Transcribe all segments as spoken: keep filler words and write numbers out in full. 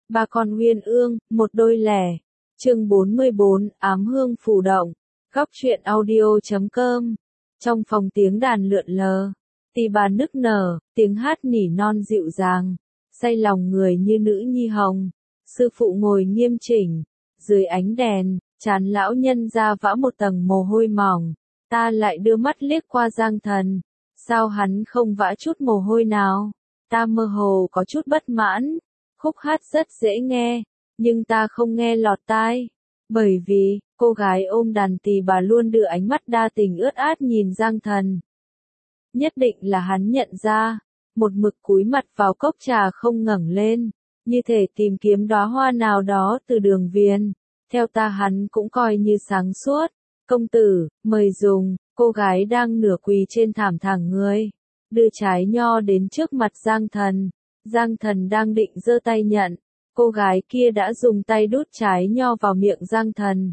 Ba con uyên ương, một đôi lẻ. Chương bốn mươi bốn, ám hương phù động. Góc truyện audio chấm com. Trong phòng tiếng đàn lượn lờ, tỳ bà nức nở, tiếng hát nỉ non dịu dàng, say lòng người như nữ nhi hồng. Sư phụ ngồi nghiêm chỉnh, dưới ánh đèn, trán lão nhân ra vã một tầng mồ hôi mỏng. Ta lại đưa mắt liếc qua Giang Thần, sao hắn không vã chút mồ hôi nào? Ta mơ hồ có chút bất mãn. Khúc hát rất dễ nghe, nhưng ta không nghe lọt tai. Bởi vì, cô gái ôm đàn tỳ bà luôn đưa ánh mắt đa tình ướt át nhìn Giang Thần. Nhất định là hắn nhận ra, một mực cúi mặt vào cốc trà không ngẩng lên, như thể tìm kiếm đóa hoa nào đó từ đường viền. Theo ta hắn cũng coi như sáng suốt. Công tử, mời dùng. Cô gái đang nửa quỳ trên thảm thẳng người, đưa trái nho đến trước mặt Giang Thần. Giang Thần đang định giơ tay nhận, cô gái kia đã dùng tay đút trái nho vào miệng Giang Thần.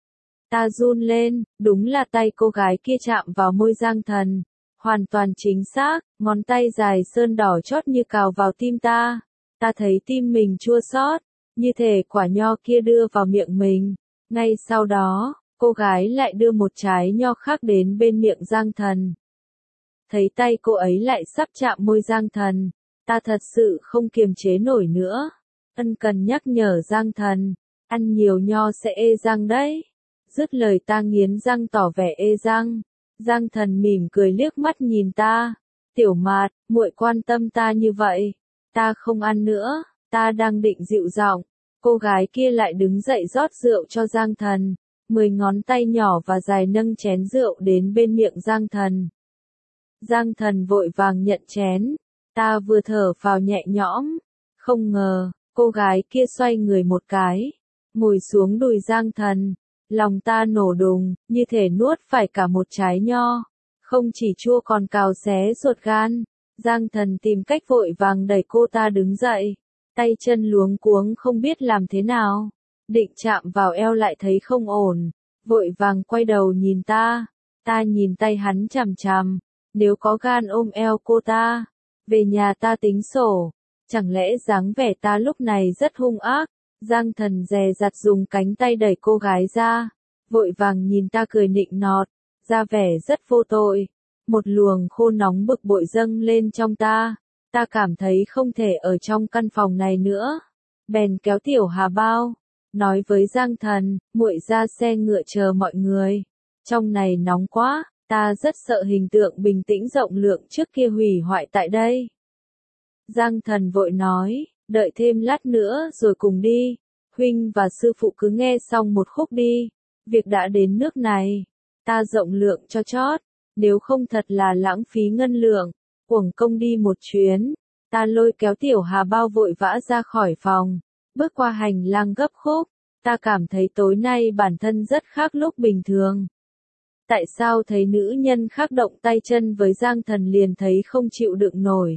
Ta run lên, đúng là tay cô gái kia chạm vào môi Giang Thần. Hoàn toàn chính xác, ngón tay dài sơn đỏ chót như cào vào tim ta. Ta thấy tim mình chua xót, như thể quả nho kia đưa vào miệng mình. Ngay sau đó, cô gái lại đưa một trái nho khác đến bên miệng Giang Thần. Thấy tay cô ấy lại sắp chạm môi Giang Thần, ta thật sự không kiềm chế nổi nữa. Ân cần nhắc nhở Giang Thần, ăn nhiều nho sẽ ê răng đấy. Dứt lời ta nghiến răng tỏ vẻ ê răng. Giang Thần mỉm cười liếc mắt nhìn ta. Tiểu Mạt, muội quan tâm ta như vậy. Ta không ăn nữa, ta đang định dịu giọng. Cô gái kia lại đứng dậy rót rượu cho Giang Thần. Mười ngón tay nhỏ và dài nâng chén rượu đến bên miệng Giang Thần. Giang Thần vội vàng nhận chén. Ta vừa thở phào nhẹ nhõm. Không ngờ, cô gái kia xoay người một cái, ngồi xuống đùi Giang Thần. Lòng ta nổ đùng, như thể nuốt phải cả một trái nho. Không chỉ chua còn cào xé ruột gan. Giang Thần tìm cách vội vàng đẩy cô ta đứng dậy. Tay chân luống cuống không biết làm thế nào. Định chạm vào eo lại thấy không ổn. Vội vàng quay đầu nhìn ta. Ta nhìn tay hắn chằm chằm. Nếu có gan ôm eo cô ta, về nhà ta tính sổ. Chẳng lẽ dáng vẻ ta lúc này rất hung ác? Giang Thần dè dặt dùng cánh tay đẩy cô gái ra. Vội vàng nhìn ta cười nịnh nọt, ra vẻ rất vô tội. Một luồng khô nóng bực bội dâng lên trong ta. Ta cảm thấy không thể ở trong căn phòng này nữa. Bèn kéo Tiểu Hà Bao, nói với Giang Thần, muội ra xe ngựa chờ mọi người. Trong này nóng quá, ta rất sợ hình tượng bình tĩnh rộng lượng trước kia hủy hoại tại đây. Giang Thần vội nói, đợi thêm lát nữa rồi cùng đi. Huynh và sư phụ cứ nghe xong một khúc đi. Việc đã đến nước này, ta rộng lượng cho chót. Nếu không thật là lãng phí ngân lượng, uổng công đi một chuyến. Ta lôi kéo Tiểu Hà Bao vội vã ra khỏi phòng, bước qua hành lang gấp khúc. Ta cảm thấy tối nay bản thân rất khác lúc bình thường. Tại sao thấy nữ nhân khác động tay chân với Giang Thần liền thấy không chịu đựng nổi?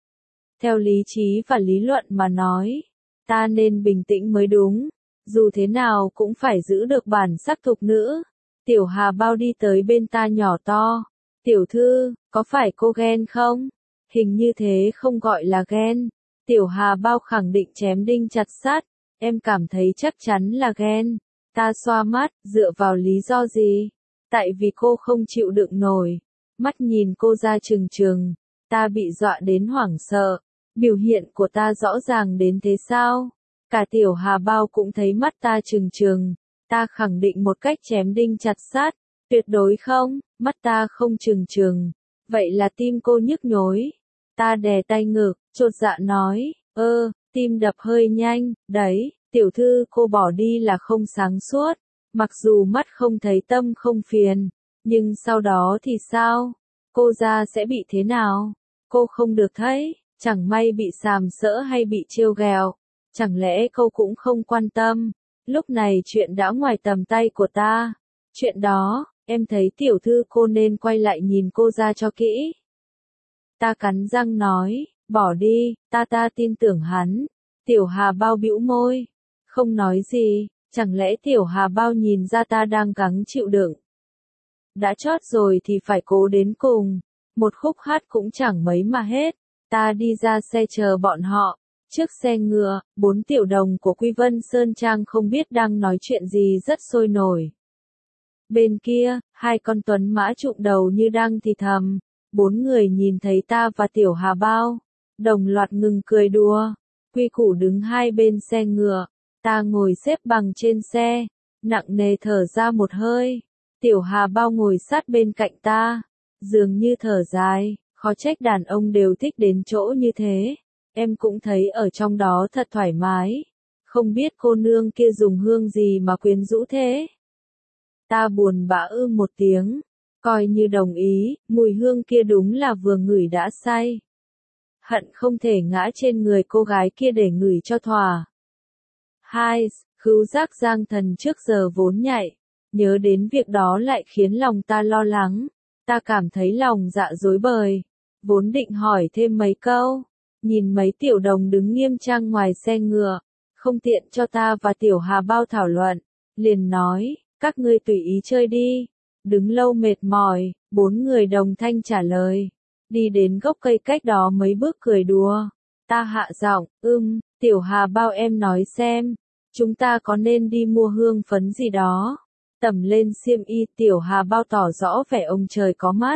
Theo lý trí và lý luận mà nói, ta nên bình tĩnh mới đúng. Dù thế nào cũng phải giữ được bản sắc thục nữ. Tiểu Hà Bao đi tới bên ta nhỏ to. Tiểu thư, có phải cô ghen không? Hình như thế không gọi là ghen. Tiểu Hà Bao khẳng định chém đinh chặt sắt. Em cảm thấy chắc chắn là ghen. Ta xoa mắt, dựa vào lý do gì? Tại vì cô không chịu đựng nổi. Mắt nhìn cô ra trừng trừng. Ta bị dọa đến hoảng sợ. Biểu hiện của ta rõ ràng đến thế sao? Cả Tiểu Hà Bao cũng thấy mắt ta trừng trừng. Ta khẳng định một cách chém đinh chặt sắt. Tuyệt đối không, mắt ta không trừng trừng. Vậy là tim cô nhức nhối. Ta đè tay ngực, chột dạ nói, ơ, tim đập hơi nhanh, đấy, tiểu thư cô bỏ đi là không sáng suốt. Mặc dù mắt không thấy tâm không phiền, nhưng sau đó thì sao? Cô ra sẽ bị thế nào? Cô không được thấy, chẳng may bị sàm sỡ hay bị trêu ghẹo. Chẳng lẽ cô cũng không quan tâm? Lúc này chuyện đã ngoài tầm tay của ta. Chuyện đó, em thấy tiểu thư cô nên quay lại nhìn cô ra cho kỹ. Ta cắn răng nói, bỏ đi, ta ta tin tưởng hắn. Tiểu Hà Bao bĩu môi, không nói gì. Chẳng lẽ Tiểu Hà Bao nhìn ra ta đang gắng chịu đựng? Đã chót rồi thì phải cố đến cùng. Một khúc hát cũng chẳng mấy mà hết. Ta đi ra xe chờ bọn họ. Trước xe ngựa, bốn tiểu đồng của Quy Vân Sơn Trang không biết đang nói chuyện gì rất sôi nổi. Bên kia, hai con tuấn mã trụng đầu như đang thì thầm, bốn người nhìn thấy ta và tiểu Hà Bao, đồng loạt ngừng cười đùa. Quy Củ đứng hai bên xe ngựa, ta ngồi xếp bằng trên xe, nặng nề thở ra một hơi. Tiểu Hà Bao ngồi sát bên cạnh ta, dường như thở dài, khó trách đàn ông đều thích đến chỗ như thế. Em cũng thấy ở trong đó thật thoải mái. Không biết cô nương kia dùng hương gì mà quyến rũ thế? Ta buồn bã ư một tiếng, coi như đồng ý, mùi hương kia đúng là vừa ngửi đã say. Hận không thể ngã trên người cô gái kia để ngửi cho thỏa. Hai, khứu giác Giang Thần trước giờ vốn nhạy, nhớ đến việc đó lại khiến lòng ta lo lắng. Ta cảm thấy lòng dạ rối bời, vốn định hỏi thêm mấy câu. Nhìn mấy tiểu đồng đứng nghiêm trang ngoài xe ngựa, không tiện cho ta và tiểu Hà Bao thảo luận, liền nói, các ngươi tùy ý chơi đi, đứng lâu mệt mỏi, bốn người đồng thanh trả lời, đi đến gốc cây cách đó mấy bước cười đùa, ta hạ giọng, ưm, tiểu Hà Bao em nói xem, chúng ta có nên đi mua hương phấn gì đó, tẩm lên xiêm y. Tiểu Hà Bao tỏ rõ vẻ ông trời có mắt,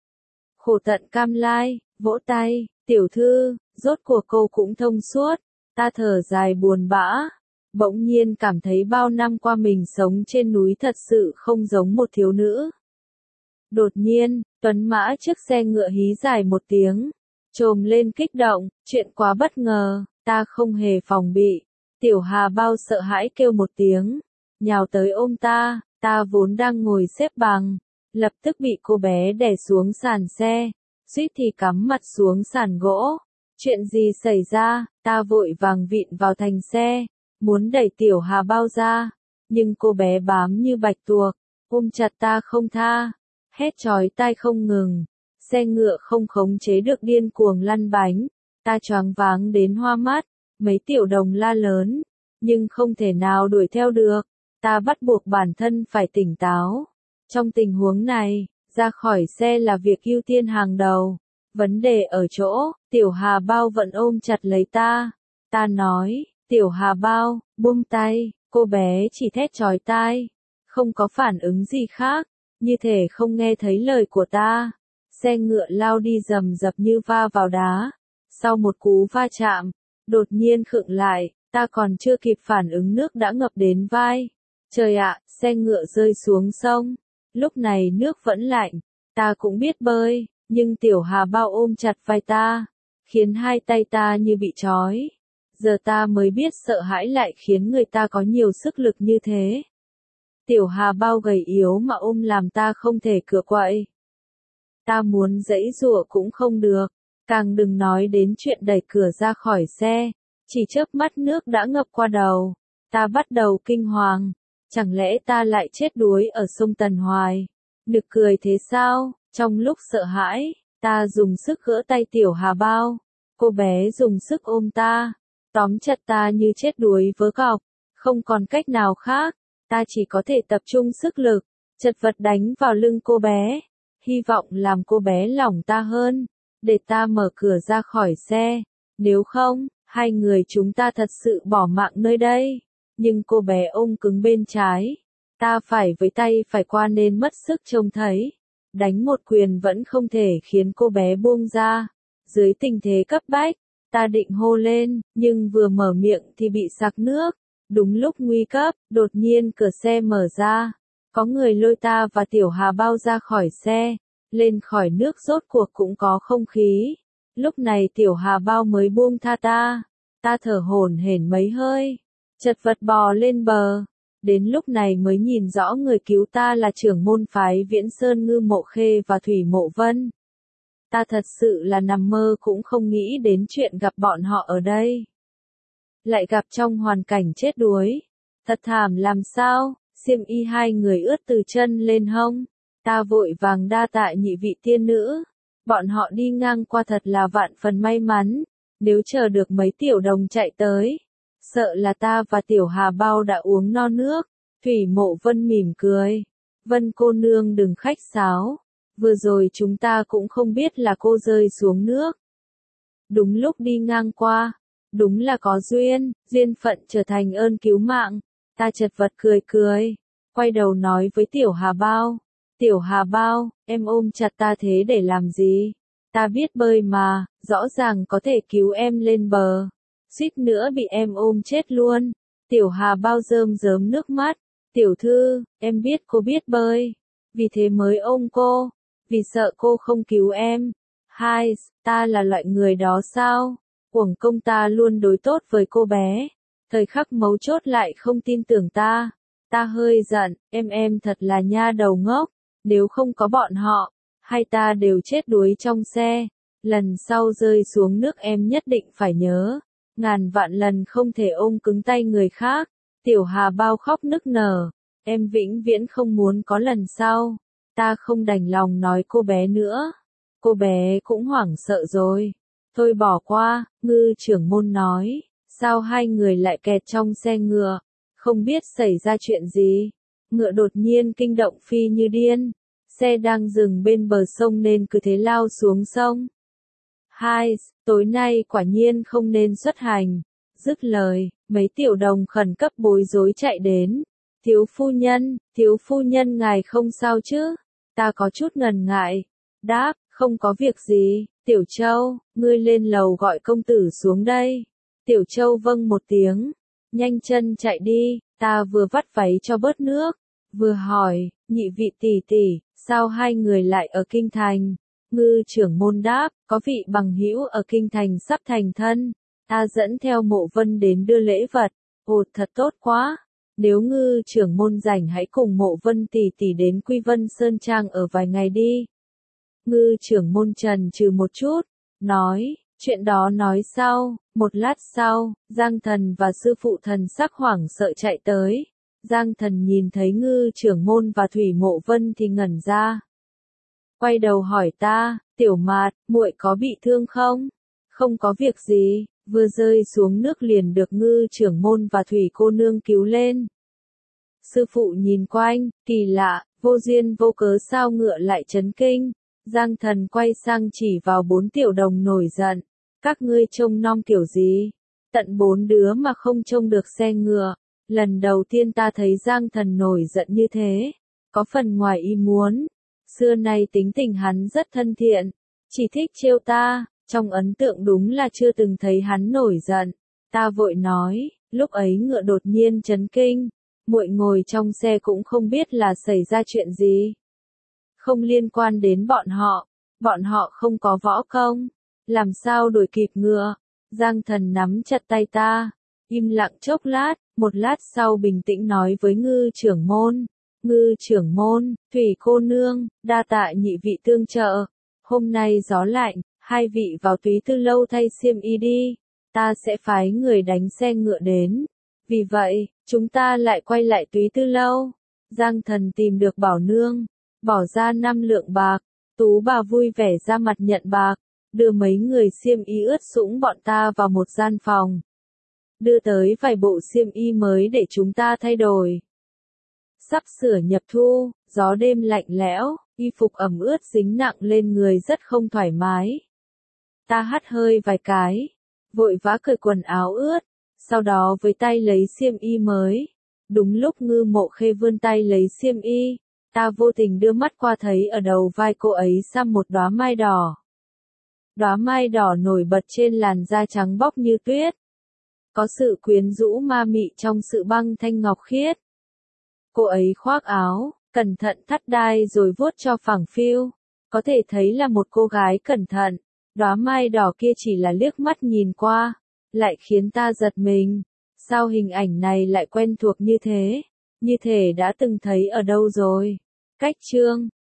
khổ tận cam lai, vỗ tay, tiểu thư, rốt cuộc cô cũng thông suốt. Ta thở dài buồn bã, bỗng nhiên cảm thấy bao năm qua mình sống trên núi thật sự không giống một thiếu nữ. Đột nhiên, tuấn mã trước xe ngựa hí dài một tiếng, trồm lên kích động, chuyện quá bất ngờ, ta không hề phòng bị. Tiểu Hà Bao sợ hãi kêu một tiếng, nhào tới ôm ta, ta vốn đang ngồi xếp bằng, lập tức bị cô bé đè xuống sàn xe, suýt thì cắm mặt xuống sàn gỗ. Chuyện gì xảy ra? Ta vội vàng vịn vào thành xe, muốn đẩy tiểu Hà Bao ra, nhưng cô bé bám như bạch tuộc, ôm chặt ta không tha, hét chói tai không ngừng. Xe ngựa không khống chế được điên cuồng lăn bánh, ta choáng váng đến hoa mắt, mấy tiểu đồng la lớn, nhưng không thể nào đuổi theo được. Ta bắt buộc bản thân phải tỉnh táo. Trong tình huống này, ra khỏi xe là việc ưu tiên hàng đầu. Vấn đề ở chỗ, tiểu Hà Bao vẫn ôm chặt lấy ta. Ta nói, tiểu Hà Bao, buông tay, cô bé chỉ thét chói tai, không có phản ứng gì khác, như thể không nghe thấy lời của ta. Xe ngựa lao đi rầm rập như va vào đá. Sau một cú va chạm, đột nhiên khựng lại, ta còn chưa kịp phản ứng nước đã ngập đến vai. Trời ạ, xe ngựa rơi xuống sông. Lúc này nước vẫn lạnh, ta cũng biết bơi. Nhưng tiểu Hà Bao ôm chặt vai ta, khiến hai tay ta như bị trói. Giờ ta mới biết sợ hãi lại khiến người ta có nhiều sức lực như thế. Tiểu Hà Bao gầy yếu mà ôm làm ta không thể cựa quậy. Ta muốn giãy giụa cũng không được, càng đừng nói đến chuyện đẩy cửa ra khỏi xe. Chỉ chớp mắt nước đã ngập qua đầu. Ta bắt đầu kinh hoàng, chẳng lẽ ta lại chết đuối ở sông Tần Hoài? Nực cười thế sao? Trong lúc sợ hãi, ta dùng sức gỡ tay tiểu Hà Bao. Cô bé dùng sức ôm ta, tóm chặt ta như chết đuối vớ cọc. Không còn cách nào khác, ta chỉ có thể tập trung sức lực, chật vật đánh vào lưng cô bé. Hy vọng làm cô bé lỏng ta hơn, để ta mở cửa ra khỏi xe. Nếu không, hai người chúng ta thật sự bỏ mạng nơi đây. Nhưng cô bé ôm cứng bên trái. Ta phải với tay phải qua nên mất sức trông thấy. Đánh một quyền vẫn không thể khiến cô bé buông ra. Dưới tình thế cấp bách, ta định hô lên, nhưng vừa mở miệng thì bị sặc nước. Đúng lúc nguy cấp, đột nhiên cửa xe mở ra. Có người lôi ta và tiểu Hà Bao ra khỏi xe. Lên khỏi nước rốt cuộc cũng có không khí. Lúc này tiểu Hà Bao mới buông tha ta. Ta thở hổn hển mấy hơi, chật vật bò lên bờ. Đến lúc này mới nhìn rõ người cứu ta là trưởng môn phái Viễn Sơn Ngư Mộ Khê và Thủy Mộ Vân. Ta thật sự là nằm mơ cũng không nghĩ đến chuyện gặp bọn họ ở đây. Lại gặp trong hoàn cảnh chết đuối. Thật thảm làm sao, xiêm y hai người ướt từ chân lên hông. Ta vội vàng đa tạ nhị vị tiên nữ. Bọn họ đi ngang qua thật là vạn phần may mắn. Nếu chờ được mấy tiểu đồng chạy tới, sợ là ta và tiểu Hà Bao đã uống no nước. Thủy Mộ Vân mỉm cười. Vân cô nương đừng khách sáo. Vừa rồi chúng ta cũng không biết là cô rơi xuống nước. Đúng lúc đi ngang qua, Đúng là có duyên, duyên phận trở thành ơn cứu mạng. Ta chật vật cười cười, quay đầu nói với Tiểu Hà Bao. Tiểu Hà Bao, em ôm chặt ta thế để làm gì? Ta biết bơi mà, rõ ràng có thể cứu em lên bờ. Suýt nữa bị em ôm chết luôn. Tiểu Hà Bao rơm rớm nước mắt. Tiểu thư, em biết cô biết bơi. Vì thế mới ôm cô. Vì sợ cô không cứu em. Hai, ta là loại người đó sao? Uổng công ta luôn đối tốt với cô bé. Thời khắc mấu chốt lại không tin tưởng ta. Ta hơi giận, em em thật là nha đầu ngốc. Nếu không có bọn họ, hai ta đều chết đuối trong xe. Lần sau rơi xuống nước em nhất định phải nhớ. Ngàn vạn lần không thể ôm cứng tay người khác. Tiểu Hà Bao khóc nức nở. Em vĩnh viễn không muốn có lần sau. Ta không đành lòng nói cô bé nữa. Cô bé cũng hoảng sợ rồi. Thôi bỏ qua, ngư trưởng môn nói. Sao hai người lại kẹt trong xe ngựa? Không biết xảy ra chuyện gì. Ngựa đột nhiên kinh động phi như điên. Xe đang dừng bên bờ sông nên cứ thế lao xuống sông. Hai, tối nay quả nhiên không nên xuất hành. Dứt lời, mấy tiểu đồng khẩn cấp bối rối chạy đến. Thiếu phu nhân, thiếu phu nhân ngài không sao chứ? Ta có chút ngần ngại. Đáp, không có việc gì. Tiểu Châu, ngươi lên lầu gọi công tử xuống đây. Tiểu Châu vâng một tiếng. Nhanh chân chạy đi, ta vừa vắt váy cho bớt nước. Vừa hỏi, nhị vị tỷ tỷ, sao hai người lại ở kinh thành? Ngư trưởng môn đáp, có vị bằng hữu ở kinh thành sắp thành thân. Ta dẫn theo Mộ Vân đến đưa lễ vật. Ồ thật tốt quá. Nếu ngư trưởng môn rảnh hãy cùng Mộ Vân tỷ tỷ đến Quy Vân Sơn Trang ở vài ngày đi. Ngư trưởng môn trần trừ một chút, nói, chuyện đó nói sau. Một lát sau, Giang Thần và sư phụ Thần sắc hoảng sợ chạy tới. Giang Thần nhìn thấy ngư trưởng môn và Thủy Mộ Vân thì ngẩn ra. Quay đầu hỏi ta, Tiểu Mạt, muội có bị thương không? Không có việc gì, vừa rơi xuống nước liền được ngư trưởng môn và Thủy cô nương cứu lên. Sư phụ nhìn quanh, kỳ lạ, vô duyên vô cớ sao ngựa lại chấn kinh. Giang Thần quay sang chỉ vào bốn tiểu đồng nổi giận. Các ngươi trông nom kiểu gì? Tận bốn đứa mà không trông được xe ngựa. Lần đầu tiên ta thấy Giang Thần nổi giận như thế. Có phần ngoài ý muốn. Xưa nay tính tình hắn rất thân thiện. Chỉ thích trêu ta. Trong ấn tượng đúng là chưa từng thấy hắn nổi giận. Ta vội nói, lúc ấy ngựa đột nhiên chấn kinh. Muội ngồi trong xe cũng không biết là xảy ra chuyện gì. Không liên quan đến bọn họ. Bọn họ không có võ công. Làm sao đuổi kịp ngựa? Giang Thần nắm chặt tay ta. Im lặng chốc lát, một lát sau bình tĩnh nói với ngư trưởng môn. Ngư trưởng môn, Thủy cô nương, đa tạ nhị vị tương trợ. Hôm nay gió lạnh, hai vị vào Túy Tư Lâu thay xiêm y đi. Ta sẽ phái người đánh xe ngựa đến. Vì vậy, chúng ta lại quay lại Túy Tư Lâu. Giang Thần tìm được Bảo Nương. Bỏ ra năm lượng bạc. Tú bà vui vẻ ra mặt nhận bạc. Đưa mấy người xiêm y ướt sũng bọn ta vào một gian phòng. Đưa tới vài bộ xiêm y mới để chúng ta thay đổi. Sắp sửa nhập thu, gió đêm lạnh lẽo, y phục ẩm ướt dính nặng lên người rất không thoải mái. Ta hắt hơi vài cái, vội vã cởi quần áo ướt, sau đó với tay lấy xiêm y mới. Đúng lúc Ngư Mộ Khê vươn tay lấy xiêm y, ta vô tình đưa mắt qua thấy ở đầu vai cô ấy xăm một đóa mai đỏ. Đóa mai đỏ nổi bật trên làn da trắng bóc như tuyết. Có sự quyến rũ ma mị trong sự băng thanh ngọc khiết. Cô ấy khoác áo, cẩn thận thắt đai rồi vuốt cho phẳng phiu. Có thể thấy là một cô gái cẩn thận. Đóa mai đỏ kia chỉ là liếc mắt nhìn qua, lại khiến ta giật mình. Sao hình ảnh này lại quen thuộc như thế? Như thể đã từng thấy ở đâu rồi? Cách chương